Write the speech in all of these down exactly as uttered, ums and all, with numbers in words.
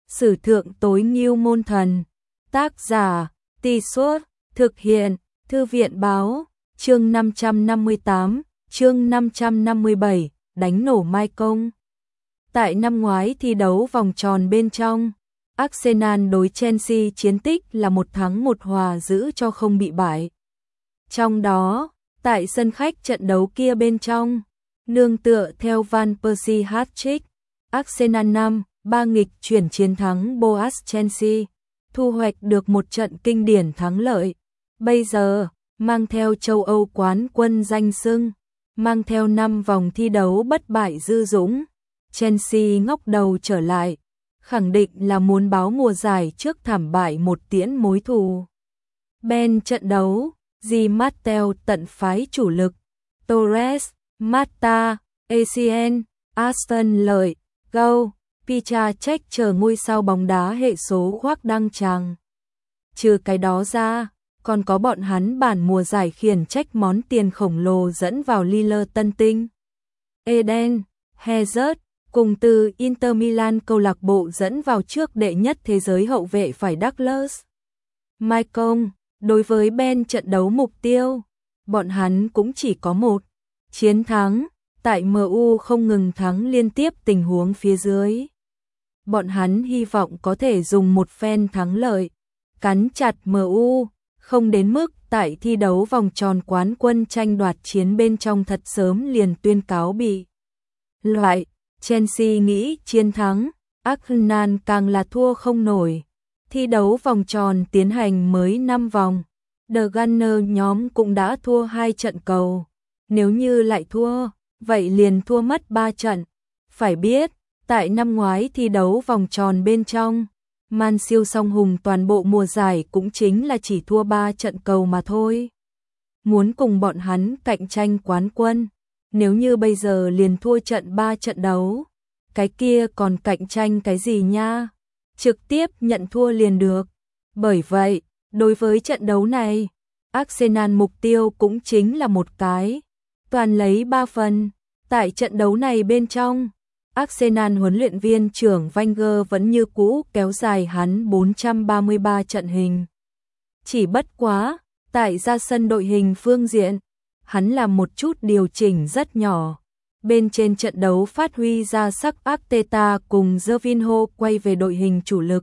Sử thượng tối ngưu môn thần. Tác giả, Tì Suốt, thực hiện, Thư viện báo, chương năm trăm năm mươi tám, chương năm trăm năm mươi bảy, đánh nổ Mai Công. Tại năm ngoái thi đấu vòng tròn bên trong, Arsenal đối Chelsea chiến tích là một thắng một hòa giữ cho không bị bại. Trong đó, tại sân khách trận đấu kia bên trong, nương tựa theo Van Persie hat-trick, Arsenal năm ba nghịch chuyển chiến thắng Boas Chelsea, thu hoạch được một trận kinh điển thắng lợi. Bây giờ, mang theo châu Âu quán quân danh xưng, mang theo năm vòng thi đấu bất bại dư dũng, Chelsea ngóc đầu trở lại, khẳng định là muốn báo mùa giải trước thảm bại một tiễn mối thù. Ben trận đấu, Di Matteo tận phái chủ lực, Torres, Mata, a xê en, Aston lợi, Go, Picha Check chờ ngôi sao bóng đá hệ số khoác đăng tràng. Trừ cái đó ra, còn có bọn hắn bản mùa giải khiển trách món tiền khổng lồ dẫn vào Lille Tân Tinh. Eden Hazard cùng từ Inter Milan câu lạc bộ dẫn vào trước đệ nhất thế giới hậu vệ phải Douglas Mai Công. Đối với Ben trận đấu mục tiêu, bọn hắn cũng chỉ có một chiến thắng, tại em u không ngừng thắng liên tiếp tình huống phía dưới. Bọn hắn hy vọng có thể dùng một phen thắng lợi, cắn chặt em u, không đến mức tại thi đấu vòng tròn quán quân tranh đoạt chiến bên trong thật sớm liền tuyên cáo bị loại. Chelsea nghĩ chiến thắng, Arsenal càng là thua không nổi. Thi đấu vòng tròn tiến hành mới năm vòng, The Gunner nhóm cũng đã thua hai trận cầu. Nếu như lại thua, vậy liền thua mất ba trận. Phải biết, tại năm ngoái thi đấu vòng tròn bên trong, Man siêu song hùng toàn bộ mùa giải cũng chính là chỉ thua ba trận cầu mà thôi. Muốn cùng bọn hắn cạnh tranh quán quân, nếu như bây giờ liền thua trận ba trận đấu, cái kia còn cạnh tranh cái gì nha? Trực tiếp nhận thua liền được. Bởi vậy, đối với trận đấu này, Arsenal mục tiêu cũng chính là một cái, toàn lấy ba phần. Tại trận đấu này bên trong, Arsenal huấn luyện viên trưởng Wenger vẫn như cũ kéo dài hắn bốn trăm ba mươi ba trận hình. Chỉ bất quá, tại ra sân đội hình phương diện, hắn làm một chút điều chỉnh rất nhỏ. Bên trên trận đấu phát huy ra sắc Arteta cùng Gervinho quay về đội hình chủ lực.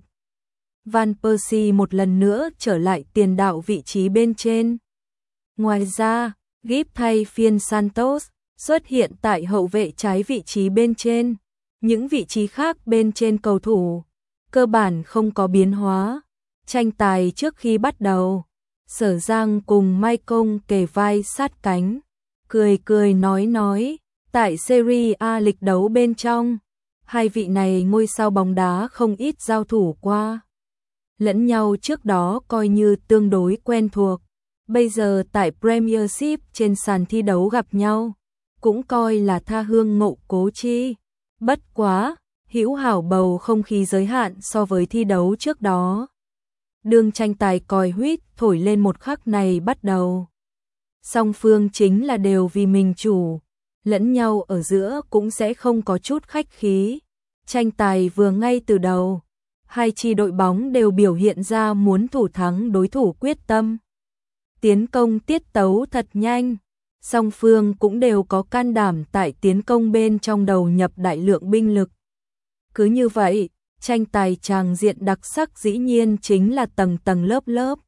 Van Persie một lần nữa trở lại tiền đạo vị trí bên trên. Ngoài ra, Gibbs thay phiên Santos xuất hiện tại hậu vệ trái vị trí bên trên. Những vị trí khác bên trên cầu thủ cơ bản không có biến hóa. Tranh tài trước khi bắt đầu, Sở Giang cùng Mai Công kề vai sát cánh, cười cười nói nói. Tại Serie A lịch đấu bên trong, hai vị này ngôi sao bóng đá không ít giao thủ qua. Lẫn nhau trước đó coi như tương đối quen thuộc. Bây giờ tại Premiership trên sàn thi đấu gặp nhau, cũng coi là tha hương ngộ cố chi. Bất quá, hữu hảo bầu không khí giới hạn so với thi đấu trước đó. Đường tranh tài còi huýt thổi lên một khắc này bắt đầu. Song phương chính là đều vì mình chủ, lẫn nhau ở giữa cũng sẽ không có chút khách khí. Tranh tài vừa ngay từ đầu, hai chi đội bóng đều biểu hiện ra muốn thủ thắng đối thủ quyết tâm. Tiến công tiết tấu thật nhanh, song phương cũng đều có can đảm tại tiến công bên trong đầu nhập đại lượng binh lực. Cứ như vậy, tranh tài tràng diện đặc sắc dĩ nhiên chính là tầng tầng lớp lớp.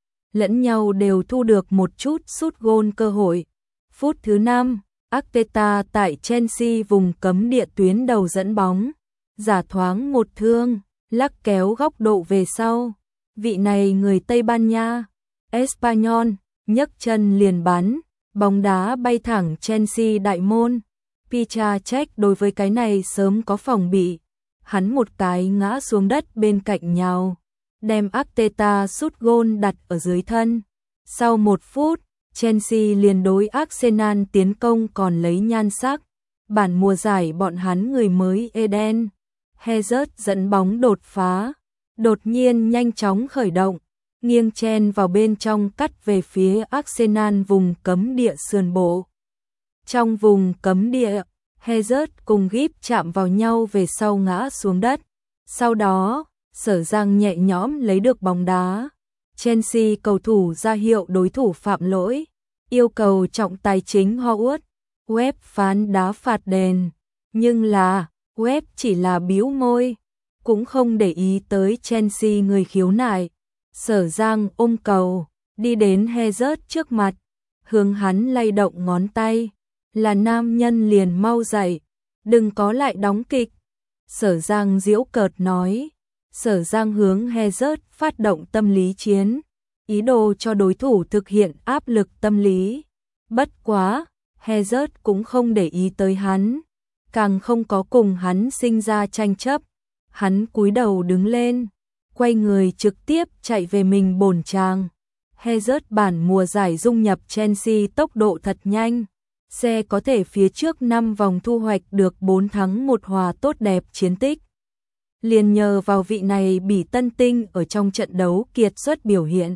Lẫn nhau đều thu được một chút sút gôn cơ hội. Phút thứ năm, Arteta tại Chelsea vùng cấm địa tuyến đầu dẫn bóng, giả thoáng một thương, lắc kéo góc độ về sau. Vị này người Tây Ban Nha, Espanyol, nhấc chân liền bắn, bóng đá bay thẳng Chelsea đại môn. Picha Check đối với cái này sớm có phòng bị, hắn một cái ngã xuống đất bên cạnh nhào, đem Arteta sút gôn đặt ở dưới thân. Sau một phút, Chelsea liền đối Arsenal tiến công còn lấy nhan sắc. Bản mùa giải bọn hắn người mới Eden Hazard dẫn bóng đột phá, đột nhiên nhanh chóng khởi động, nghiêng chen vào bên trong cắt về phía Arsenal vùng cấm địa sườn bộ. Trong vùng cấm địa, Hazard cùng Gibbs chạm vào nhau về sau ngã xuống đất. Sau đó, Sở Giang nhẹ nhõm lấy được bóng đá. Chelsea cầu thủ ra hiệu đối thủ phạm lỗi, yêu cầu trọng tài chính Howard Webb phán đá phạt đền, nhưng là Webb chỉ là bĩu môi, cũng không để ý tới Chelsea người khiếu nại. Sở Giang ôm cầu, đi đến Hazard trước mặt, hướng hắn lay động ngón tay, là nam nhân liền mau dậy, đừng có lại đóng kịch. Sở Giang giễu cợt nói. Sở Giang hướng Hazard phát động tâm lý chiến, ý đồ cho đối thủ thực hiện áp lực tâm lý. Bất quá, Hazard cũng không để ý tới hắn, càng không có cùng hắn sinh ra tranh chấp. Hắn cúi đầu đứng lên, quay người trực tiếp chạy về mình bổn tràng. Hazard bản mùa giải dung nhập Chelsea tốc độ thật nhanh, xe có thể phía trước năm vòng thu hoạch được bốn thắng một hòa tốt đẹp chiến tích. Liền nhờ vào vị này bỉ tân tinh ở trong trận đấu kiệt xuất biểu hiện.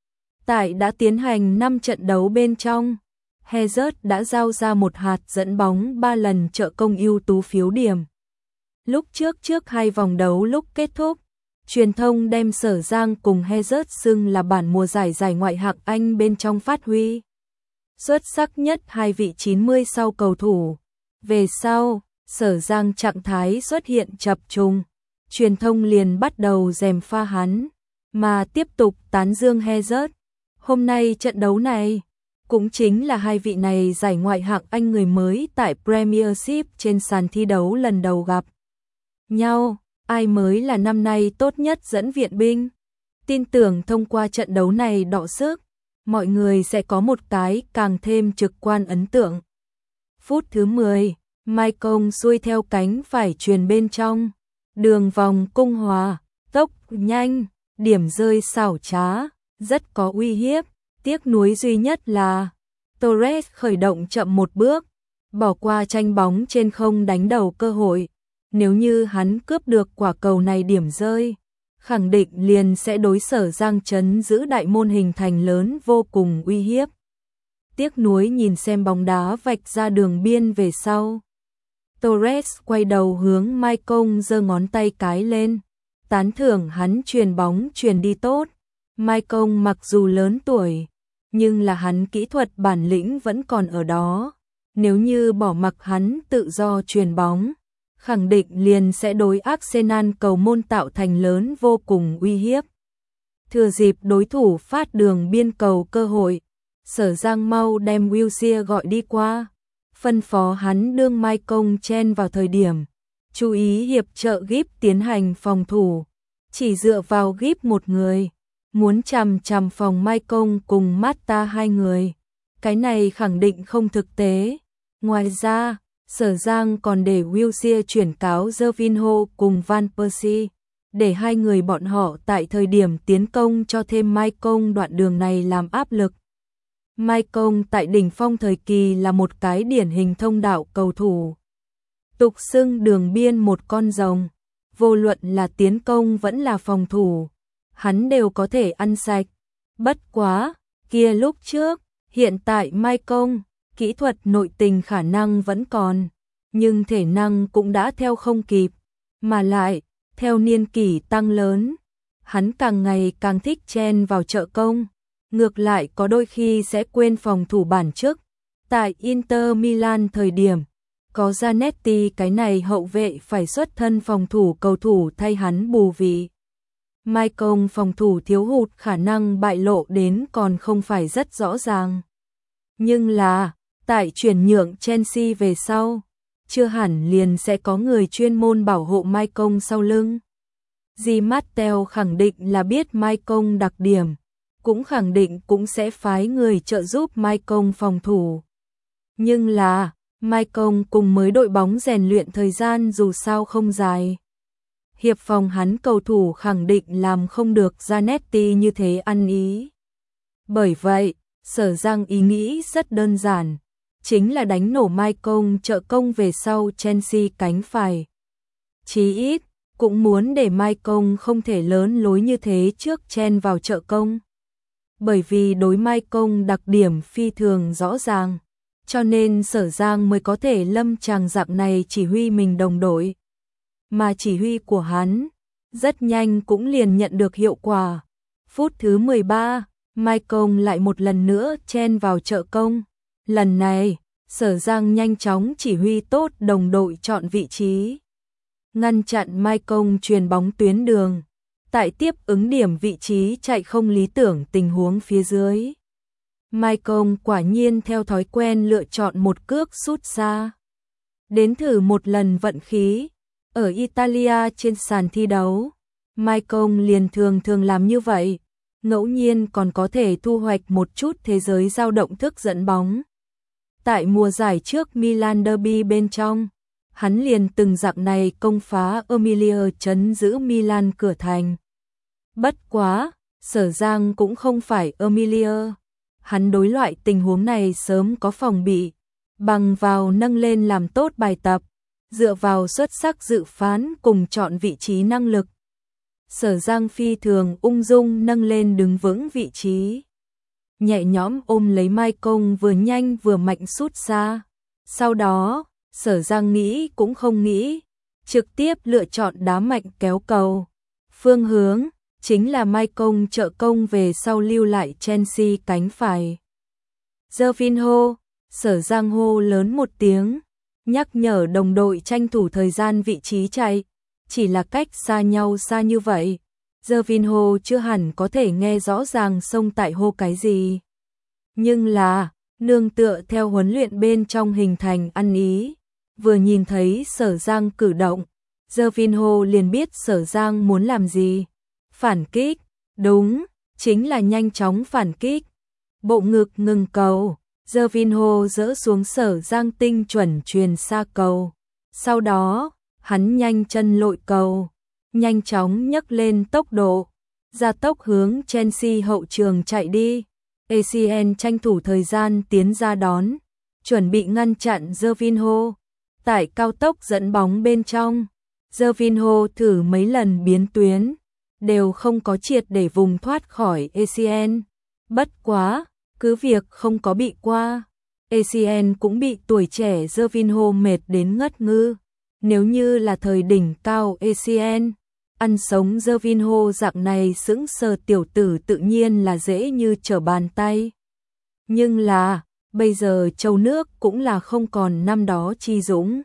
Tại đã tiến hành năm trận đấu bên trong, Hazard đã giao ra một hạt dẫn bóng ba lần trợ công ưu tú phiếu điểm. Lúc trước trước hai vòng đấu lúc kết thúc, truyền thông đem Sở Giang cùng Hazard xưng là bản mùa giải giải ngoại hạng Anh bên trong phát huy xuất sắc nhất hai vị chín mươi sau cầu thủ. Về sau, Sở Giang trạng thái xuất hiện chập trùng, truyền thông liền bắt đầu gièm pha hắn, mà tiếp tục tán dương Hazard. Hôm nay trận đấu này cũng chính là hai vị này giải ngoại hạng Anh người mới tại Premiership trên sàn thi đấu lần đầu gặp nhau. Ai mới là năm nay tốt nhất dẫn viện binh? Tin tưởng thông qua trận đấu này đọ sức, mọi người sẽ có một cái càng thêm trực quan ấn tượng. Phút thứ mười, Maicon xuôi theo cánh phải chuyền bên trong, đường vòng cung hòa, tốc nhanh, điểm rơi xảo trá, rất có uy hiếp. Tiếc nuối duy nhất là Torres khởi động chậm một bước, bỏ qua tranh bóng trên không đánh đầu cơ hội. Nếu như hắn cướp được quả cầu này điểm rơi, khẳng định liền sẽ đối Sở Giang trấn giữ đại môn hình thành lớn vô cùng uy hiếp. Tiếc nuối nhìn xem bóng đá vạch ra đường biên về sau. Torres quay đầu hướng Maicon giơ ngón tay cái lên, tán thưởng hắn chuyền bóng chuyền đi tốt. Maicon mặc dù lớn tuổi, nhưng là hắn kỹ thuật bản lĩnh vẫn còn ở đó. Nếu như bỏ mặc hắn tự do chuyền bóng, khẳng định liền sẽ đối Arsenal cầu môn tạo thành lớn vô cùng uy hiếp. Thừa dịp đối thủ phát đường biên cầu cơ hội, Sở Giang mau đem Wilshere gọi đi qua, phân phó hắn đương Maicon chen vào thời điểm, chú ý hiệp trợ Gibbs tiến hành phòng thủ. Chỉ dựa vào Gibbs một người, muốn chằm chằm phòng Maicon cùng Mata hai người, cái này khẳng định không thực tế. Ngoài ra, Sở Giang còn để Wilshere chuyển cáo Gervinho cùng Van Persie, để hai người bọn họ tại thời điểm tiến công cho thêm Maicon đoạn đường này làm áp lực. Maicon tại đỉnh phong thời kỳ là một cái điển hình thông đạo cầu thủ, tục xưng đường biên một con rồng, vô luận là tiến công vẫn là phòng thủ, hắn đều có thể ăn sạch. Bất quá, kia lúc trước, hiện tại Maicon, kỹ thuật nội tình khả năng vẫn còn, nhưng thể năng cũng đã theo không kịp, mà lại, theo niên kỷ tăng lớn, hắn càng ngày càng thích chen vào trợ công, ngược lại có đôi khi sẽ quên phòng thủ bản chức. Tại Inter Milan thời điểm, có Zanetti cái này hậu vệ phải xuất thân phòng thủ cầu thủ thay hắn bù vị. Maicon phòng thủ thiếu hụt khả năng bại lộ đến còn không phải rất rõ ràng. Nhưng là, tại chuyển nhượng Chelsea về sau, chưa hẳn liền sẽ có người chuyên môn bảo hộ Maicon sau lưng. Di Matteo khẳng định là biết Maicon đặc điểm, cũng khẳng định cũng sẽ phái người trợ giúp Maicon phòng thủ. Nhưng là, Maicon cùng mới đội bóng rèn luyện thời gian dù sao không dài. Hiệp phòng hắn cầu thủ khẳng định làm không được Zanetti như thế ăn ý. Bởi vậy, Sở Giang ý nghĩ rất đơn giản, chính là đánh nổ Maicon trợ công về sau Chelsea cánh phải. Chí ít, cũng muốn để Maicon không thể lớn lối như thế trước chen vào trợ công. Bởi vì đối Maicon đặc điểm phi thường rõ ràng, cho nên Sở Giang mới có thể lâm tràng dạng này chỉ huy mình đồng đội. Mà chỉ huy của hắn, rất nhanh cũng liền nhận được hiệu quả. Phút thứ mười ba, Michael lại một lần nữa chen vào trợ công. Lần này, Sở Giang nhanh chóng chỉ huy tốt đồng đội chọn vị trí, ngăn chặn Michael truyền bóng tuyến đường. Tại tiếp ứng điểm vị trí chạy không lý tưởng tình huống phía dưới, Michael quả nhiên theo thói quen lựa chọn một cước sút xa. Đến thử một lần vận khí, ở Italia trên sàn thi đấu, Michael liền thường thường làm như vậy, ngẫu nhiên còn có thể thu hoạch một chút thế giới dao động thức dẫn bóng. Tại mùa giải trước Milan Derby bên trong, hắn liền từng dạng này công phá Emilia trấn giữ Milan cửa thành. Bất quá, Sở Giang cũng không phải Emilia. Hắn đối loại tình huống này sớm có phòng bị, bằng vào nâng lên làm tốt bài tập, dựa vào xuất sắc dự phán cùng chọn vị trí năng lực. Sở Giang phi thường ung dung nâng lên đứng vững vị trí, nhẹ nhõm ôm lấy Michael vừa nhanh vừa mạnh sút xa. Sau đó, Sở Giang nghĩ cũng không nghĩ, trực tiếp lựa chọn đá mạnh kéo cầu. Phương hướng chính là Michael trợ công về sau lưu lại Chelsea cánh phải. Gervinho, Sở Giang hô lớn một tiếng, nhắc nhở đồng đội tranh thủ thời gian vị trí chạy. Chỉ là cách xa nhau xa như vậy, Gervinho chưa hẳn có thể nghe rõ ràng xông tại hô cái gì. Nhưng là, nương tựa theo huấn luyện bên trong hình thành ăn ý, vừa nhìn thấy Sở Giang cử động, Gervinho liền biết Sở Giang muốn làm gì. Phản kích, đúng, chính là nhanh chóng phản kích. Bộ ngực ngừng cầu, Gervinho dỡ xuống Sở Giang tinh chuẩn truyền xa cầu. Sau đó, hắn nhanh chân lội cầu, nhanh chóng nhấc lên tốc độ, gia tốc hướng Chelsea hậu trường chạy đi. a xê en tranh thủ thời gian tiến ra đón, chuẩn bị ngăn chặn Gervinho. Tại cao tốc dẫn bóng bên trong, Gervinho thử mấy lần biến tuyến, đều không có triệt để vùng thoát khỏi a xê en. Bất quá, cứ việc không có bị qua, a xê en cũng bị tuổi trẻ Gervinho mệt đến ngất ngư. Nếu như là thời đỉnh cao a xê en, ăn sống Gervinho dạng này sững sờ tiểu tử tự nhiên là dễ như trở bàn tay. Nhưng là, bây giờ châu nước cũng là không còn năm đó chi dũng.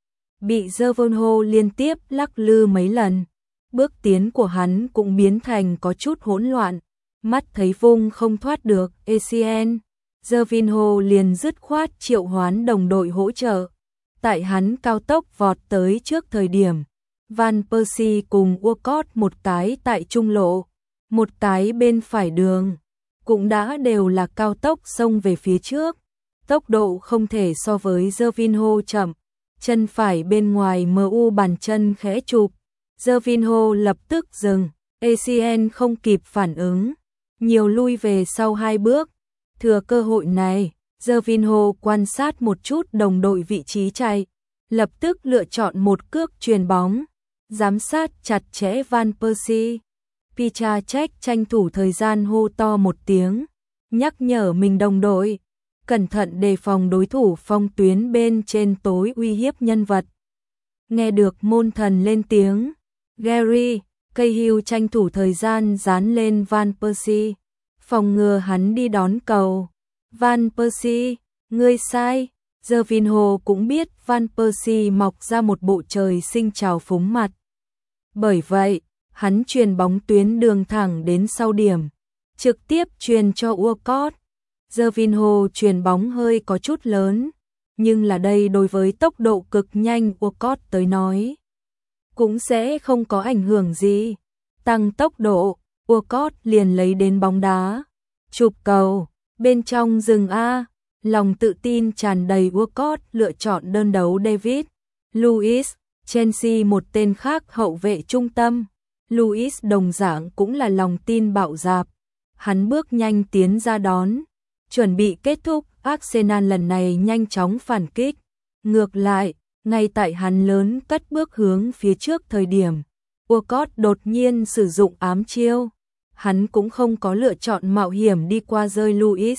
Bị Gervinho liên tiếp lắc lư mấy lần, bước tiến của hắn cũng biến thành có chút hỗn loạn, mắt thấy vung không thoát được a xê en. Gervinho liền dứt khoát triệu hoán đồng đội hỗ trợ. Tại hắn cao tốc vọt tới trước thời điểm, Van Persie cùng Walcott một cái tại trung lộ, một cái bên phải đường, cũng đã đều là cao tốc xông về phía trước. Tốc độ không thể so với Gervinho chậm, chân phải bên ngoài em u bàn chân khẽ chụp, Gervinho lập tức dừng, a xê en không kịp phản ứng, nhiều lui về sau hai bước. Thừa cơ hội này, Gervinho quan sát một chút đồng đội vị trí chạy, lập tức lựa chọn một cước chuyền bóng, giám sát chặt chẽ Van Persie. Piszczek tranh thủ thời gian hô to một tiếng, nhắc nhở mình đồng đội, cẩn thận đề phòng đối thủ phong tuyến bên trên tối uy hiếp nhân vật. Nghe được môn thần lên tiếng, Gary Cahill tranh thủ thời gian dán lên Van Persie, phòng ngừa hắn đi đón cầu. Van Persie, ngươi sai. Gervinho cũng biết Van Persie mọc ra một bộ trời sinh trào phúng mặt. Bởi vậy, hắn truyền bóng tuyến đường thẳng đến sau điểm, trực tiếp truyền cho Walcott. Gervinho truyền bóng hơi có chút lớn, nhưng là đây đối với tốc độ cực nhanh Walcott tới nói, cũng sẽ không có ảnh hưởng gì. Tăng tốc độ, Walcott liền lấy đến bóng đá, chụp cầu, bên trong rừng A, lòng tự tin tràn đầy Walcott lựa chọn đơn đấu David Luiz, Chelsea một tên khác hậu vệ trung tâm. Luiz đồng dạng cũng là lòng tin bạo dạp, hắn bước nhanh tiến ra đón, chuẩn bị kết thúc. Arsenal lần này nhanh chóng phản kích. Ngược lại, ngay tại hắn lớn cất bước hướng phía trước thời điểm, Walcott đột nhiên sử dụng ám chiêu. Hắn cũng không có lựa chọn mạo hiểm đi qua rơi Luiz,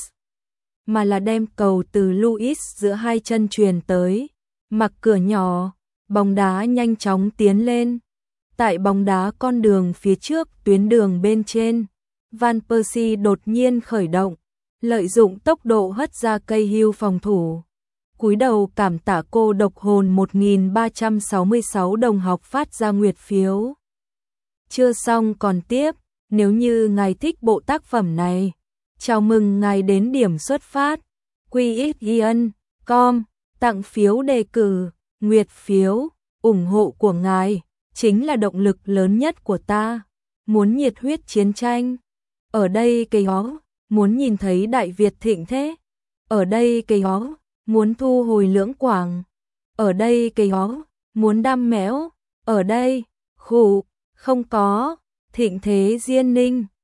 mà là đem cầu từ Luiz giữa hai chân truyền tới. Mặc cửa nhỏ, bóng đá nhanh chóng tiến lên. Tại bóng đá con đường phía trước, tuyến đường bên trên, Van Persie đột nhiên khởi động, lợi dụng tốc độ hất ra cây hưu phòng thủ. Cúi đầu cảm tạ cô độc hồn một nghìn ba trăm sáu mươi sáu đồng học phát ra nguyệt phiếu. Chưa xong còn tiếp, nếu như ngài thích bộ tác phẩm này, chào mừng ngài đến điểm xuất phát quy ích ian chấm com tặng phiếu đề cử, nguyệt phiếu, ủng hộ của ngài chính là động lực lớn nhất của ta. Muốn nhiệt huyết chiến tranh, ở đây cây ó, muốn nhìn thấy Đại Việt thịnh thế, ở đây cây ó, muốn thu hồi Lưỡng Quảng, ở đây cây ó, muốn đam mẽo, ở đây, khủ, không có, thịnh thế Diên Ninh.